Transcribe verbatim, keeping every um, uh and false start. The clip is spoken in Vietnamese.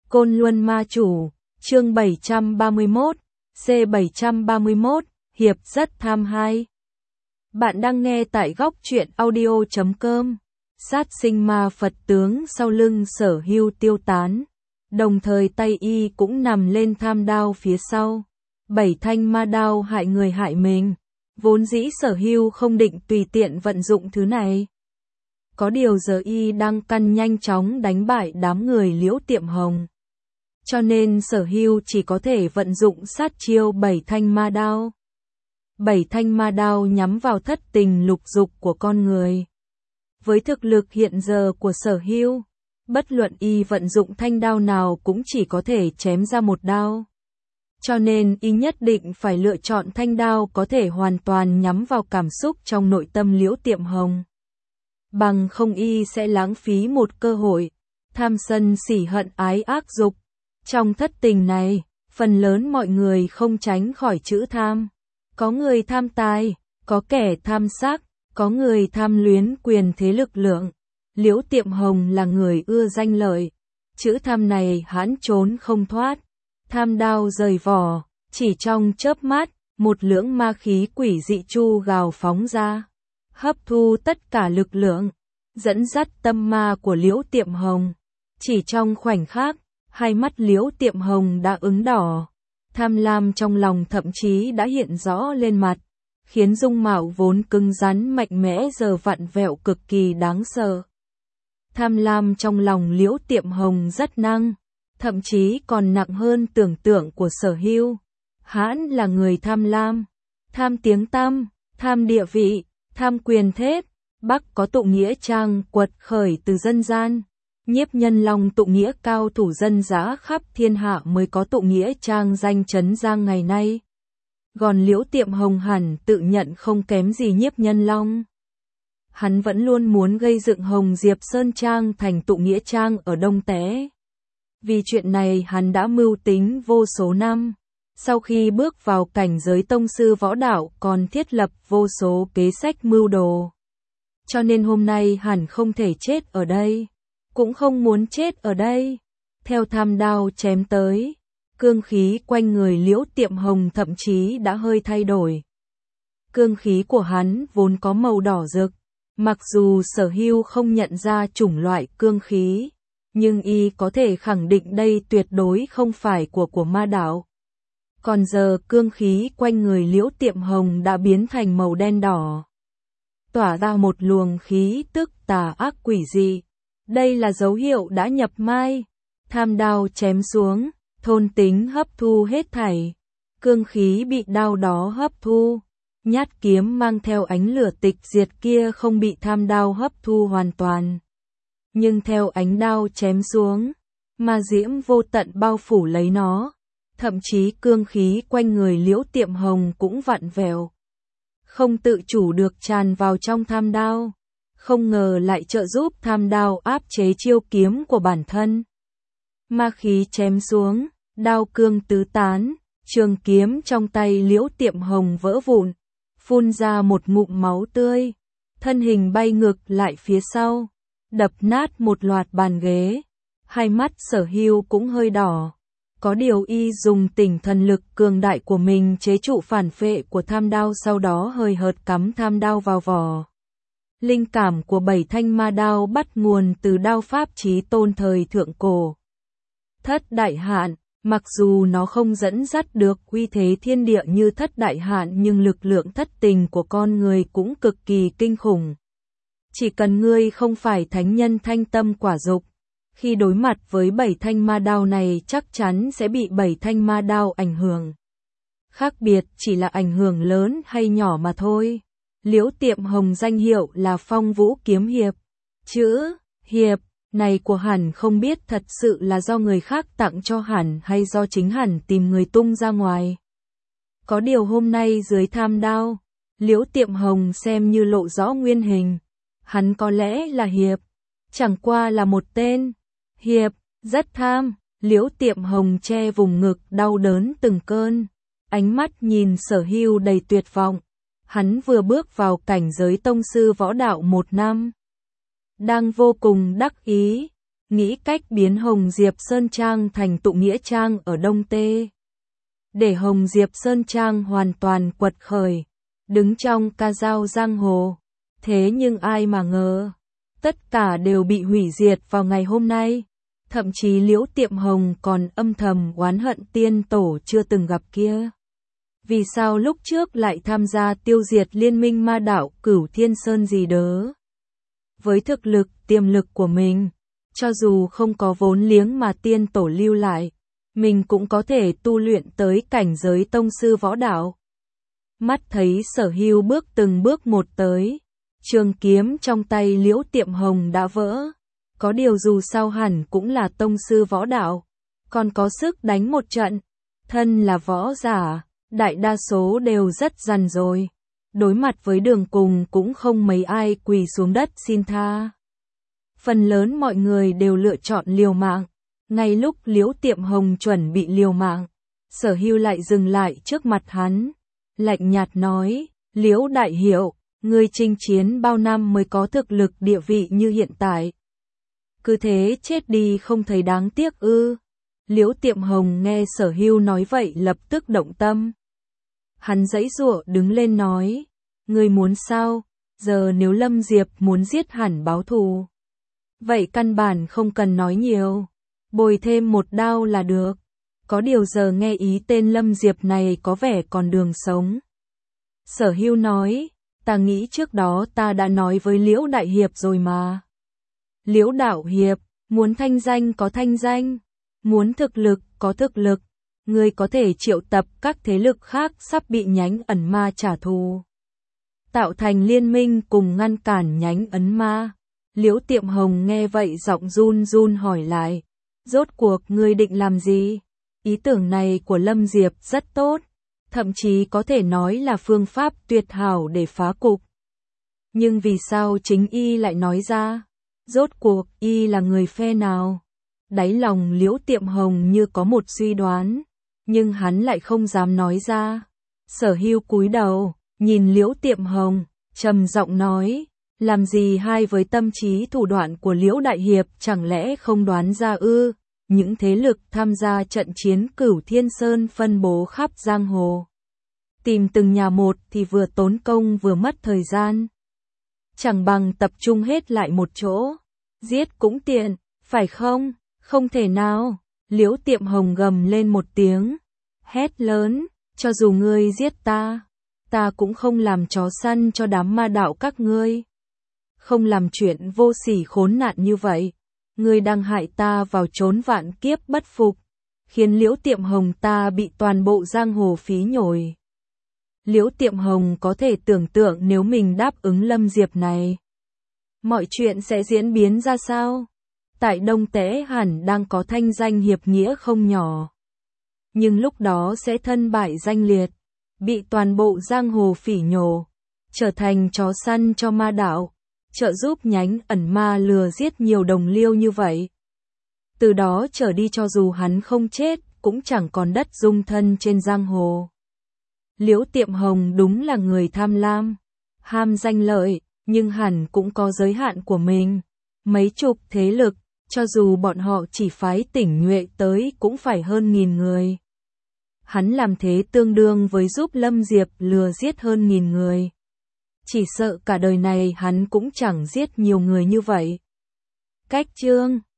Côn Luân Ma Chủ, chương bảy trăm ba mươi mốt, C bảy trăm ba mươi mốt, Hiệp rất tham hai. Bạn đang nghe tại góc truyện audio chấm com. Sát sinh ma Phật tướng sau lưng Sở Hưu tiêu tán, đồng thời tay y cũng nằm lên tham đao phía sau. Bảy thanh ma đao hại người hại mình, vốn dĩ Sở Hưu không định tùy tiện vận dụng thứ này. Có điều giờ y đang căn nhanh chóng đánh bại đám người Liễu Tiệm Hồng. Cho nên Sở Hưu chỉ có thể vận dụng sát chiêu bảy thanh ma đao. Bảy thanh ma đao nhắm vào thất tình lục dục của con người. Với thực lực hiện giờ của Sở Hưu, bất luận y vận dụng thanh đao nào cũng chỉ có thể chém ra một đao. Cho nên y nhất định phải lựa chọn thanh đao có thể hoàn toàn nhắm vào cảm xúc trong nội tâm Liễu Tiệm Hồng. Bằng không y sẽ lãng phí một cơ hội, tham sân sỉ hận ái ác dục. Trong thất tình này, phần lớn mọi người không tránh khỏi chữ tham. Có người tham tài, có kẻ tham sắc, có người tham luyến quyền thế lực lượng. Liễu Tiệm Hồng là người ưa danh lợi. Chữ tham này hắn trốn không thoát. Tham đao rời vỏ, chỉ trong chớp mắt, một lưỡng ma khí quỷ dị chu gào phóng ra. Hấp thu tất cả lực lượng, dẫn dắt tâm ma của Liễu Tiệm Hồng. Chỉ trong khoảnh khắc, hai mắt Liễu Tiệm Hồng đã ửng đỏ. Tham lam trong lòng thậm chí đã hiện rõ lên mặt, khiến dung mạo vốn cứng rắn mạnh mẽ giờ vặn vẹo cực kỳ đáng sợ. Tham lam trong lòng Liễu Tiệm Hồng rất năng, thậm chí còn nặng hơn tưởng tượng của Sở Hưu. Hãn là người tham lam, tham tiếng tăm, tham địa vị, tham quyền thế. Bắc có tụng nghĩa trang quật khởi từ dân gian, Nhiếp Nhân Long tụng nghĩa cao thủ dân dã khắp thiên hạ mới có tụng nghĩa trang danh chấn giang ngày nay. Còn Liễu Tiệm Hồng hẳn tự nhận không kém gì Nhiếp Nhân Long. Hắn vẫn luôn muốn gây dựng Hồng Diệp Sơn Trang thành tụng nghĩa trang ở Đông Té. Vì chuyện này hắn đã mưu tính vô số năm. Sau khi bước vào cảnh giới tông sư võ đạo còn thiết lập vô số kế sách mưu đồ. Cho nên hôm nay hẳn không thể chết ở đây. Cũng không muốn chết ở đây. Theo tham đao chém tới, cương khí quanh người Liễu Tiệm Hồng thậm chí đã hơi thay đổi. Cương khí của hắn vốn có màu đỏ rực, mặc dù Sở Hưu không nhận ra chủng loại cương khí, nhưng y có thể khẳng định đây tuyệt đối không phải của của ma đạo. Còn giờ cương khí quanh người Liễu Tiệm Hồng đã biến thành màu đen đỏ, tỏa ra một luồng khí tức tà ác quỷ dị. Đây là dấu hiệu đã nhập mai. Tham đao chém xuống, thôn tính hấp thu hết thảy. Cương khí bị đao đó hấp thu. Nhát kiếm mang theo ánh lửa tịch diệt kia không bị tham đao hấp thu hoàn toàn. Nhưng theo ánh đao chém xuống, ma diễm vô tận bao phủ lấy nó. Thậm chí cương khí quanh người Liễu Tiệm Hồng cũng vặn vẹo, không tự chủ được tràn vào trong tham đao. Không ngờ lại trợ giúp tham đao áp chế chiêu kiếm của bản thân. Ma khí chém xuống, đao cương tứ tán, trường kiếm trong tay Liễu Tiệm Hồng vỡ vụn, phun ra một ngụm máu tươi, thân hình bay ngược lại phía sau, đập nát một loạt bàn ghế. Hai mắt Sở Hưu cũng hơi đỏ. Có điều y dùng tỉnh thần lực cường đại của mình chế trụ phản phệ của tham đao, sau đó hơi hợt cắm tham đao vào vỏ. Linh cảm của bảy thanh ma đao bắt nguồn từ đao pháp chí tôn thời thượng cổ. Thất đại hạn, mặc dù nó không dẫn dắt được uy thế thiên địa như thất đại hạn, nhưng lực lượng thất tình của con người cũng cực kỳ kinh khủng. Chỉ cần ngươi không phải thánh nhân thanh tâm quả dục, khi đối mặt với bảy thanh ma đao này chắc chắn sẽ bị bảy thanh ma đao ảnh hưởng. Khác biệt chỉ là ảnh hưởng lớn hay nhỏ mà thôi. Liễu Tiệm Hồng danh hiệu là Phong Vũ Kiếm Hiệp. Chữ hiệp này của hẳn không biết thật sự là do người khác tặng cho hẳn hay do chính hẳn tìm người tung ra ngoài. Có điều hôm nay dưới tham đao, Liễu Tiệm Hồng xem như lộ rõ nguyên hình. Hắn có lẽ là hiệp, chẳng qua là một tên hiệp rất tham. Liễu Tiệm Hồng che vùng ngực đau đớn từng cơn, ánh mắt nhìn Sở Hưu đầy tuyệt vọng. Hắn vừa bước vào cảnh giới tông sư võ đạo một năm, đang vô cùng đắc ý. nghĩ cách biến Hồng Diệp Sơn Trang thành tụ nghĩa trang ở Đông Tê. Để Hồng Diệp Sơn Trang hoàn toàn quật khởi, đứng trong ca dao giang hồ. Thế nhưng ai mà ngờ, tất cả đều bị hủy diệt vào ngày hôm nay. Thậm chí Liễu Tiệm Hồng còn âm thầm oán hận tiên tổ chưa từng gặp kia. Vì sao lúc trước lại tham gia tiêu diệt liên minh ma đạo Cửu Thiên Sơn gì đó? Với thực lực, tiềm lực của mình, cho dù không có vốn liếng mà tiên tổ lưu lại, mình cũng có thể tu luyện tới cảnh giới tông sư võ đạo. Mắt thấy Sở Hưu bước từng bước một tới, trường kiếm trong tay Liễu Tiệm Hồng đã vỡ. Có điều dù sao hẳn cũng là tông sư võ đạo, còn có sức đánh một trận. Thân là võ giả, đại đa số đều rất dằn rồi. Đối mặt với đường cùng cũng không mấy ai quỳ xuống đất xin tha. Phần lớn mọi người đều lựa chọn liều mạng. Ngay lúc Liễu Tiệm Hồng chuẩn bị liều mạng, Sở Hưu lại dừng lại trước mặt hắn, lạnh nhạt nói, Liễu đại hiệu, ngươi chinh chiến bao năm mới có thực lực địa vị như hiện tại. Cứ thế chết đi không thấy đáng tiếc ư? Liễu Tiệm Hồng nghe Sở Hưu nói vậy lập tức động tâm. Hắn giãy giụa đứng lên nói, ngươi muốn sao? Giờ nếu Lâm Diệp muốn giết hẳn báo thù, vậy căn bản không cần nói nhiều, bồi thêm một đao là được. Có điều giờ nghe ý tên Lâm Diệp này có vẻ còn đường sống. Sở Hưu nói, ta nghĩ trước đó ta đã nói với Liễu đại hiệp rồi mà. Liễu đạo hiệp, muốn thanh danh có thanh danh, muốn thực lực có thực lực, ngươi có thể triệu tập các thế lực khác sắp bị nhánh ẩn ma trả thù, tạo thành liên minh cùng ngăn cản nhánh ấn ma. Liễu Tiệm Hồng nghe vậy giọng run run hỏi lại, rốt cuộc ngươi định làm gì? Ý tưởng này của Lâm Diệp rất tốt, thậm chí có thể nói là phương pháp tuyệt hảo để phá cục. Nhưng vì sao chính y lại nói ra? Rốt cuộc y là người phe nào? Đáy lòng Liễu Tiệm Hồng như có một suy đoán, nhưng hắn lại không dám nói ra. Sở Hưu cúi đầu, nhìn Liễu Tiệm Hồng, trầm giọng nói, làm gì hay với tâm trí thủ đoạn của Liễu đại hiệp chẳng lẽ không đoán ra ư? Những thế lực tham gia trận chiến Cửu Thiên Sơn phân bố khắp giang hồ. Tìm từng nhà một thì vừa tốn công vừa mất thời gian. Chẳng bằng tập trung hết lại một chỗ. Giết cũng tiện, phải không? Không thể nào. Liễu Tiệm Hồng gầm lên một tiếng, hét lớn, cho dù ngươi giết ta, ta cũng không làm chó săn cho đám ma đạo các ngươi. Không làm chuyện vô sỉ khốn nạn như vậy. Ngươi đang hại ta vào chốn vạn kiếp bất phục, khiến Liễu Tiệm Hồng ta bị toàn bộ giang hồ phí nhồi. Liễu Tiệm Hồng có thể tưởng tượng nếu mình đáp ứng Lâm Diệp này, mọi chuyện sẽ diễn biến ra sao? Tại Đông Tế hẳn đang có thanh danh hiệp nghĩa không nhỏ. Nhưng lúc đó sẽ thân bại danh liệt, bị toàn bộ giang hồ phỉ nhổ, trở thành chó săn cho ma đạo, trợ giúp nhánh ẩn ma lừa giết nhiều đồng liêu như vậy. Từ đó trở đi cho dù hắn không chết, cũng chẳng còn đất dung thân trên giang hồ. Liễu Tiệm Hồng đúng là người tham lam, ham danh lợi, nhưng hẳn cũng có giới hạn của mình. Mấy chục thế lực, cho dù bọn họ chỉ phái Tỉnh Nhuệ tới cũng phải hơn nghìn người. Hắn làm thế tương đương với giúp Lâm Diệp lừa giết hơn nghìn người. Chỉ sợ cả đời này hắn cũng chẳng giết nhiều người như vậy. Cách chương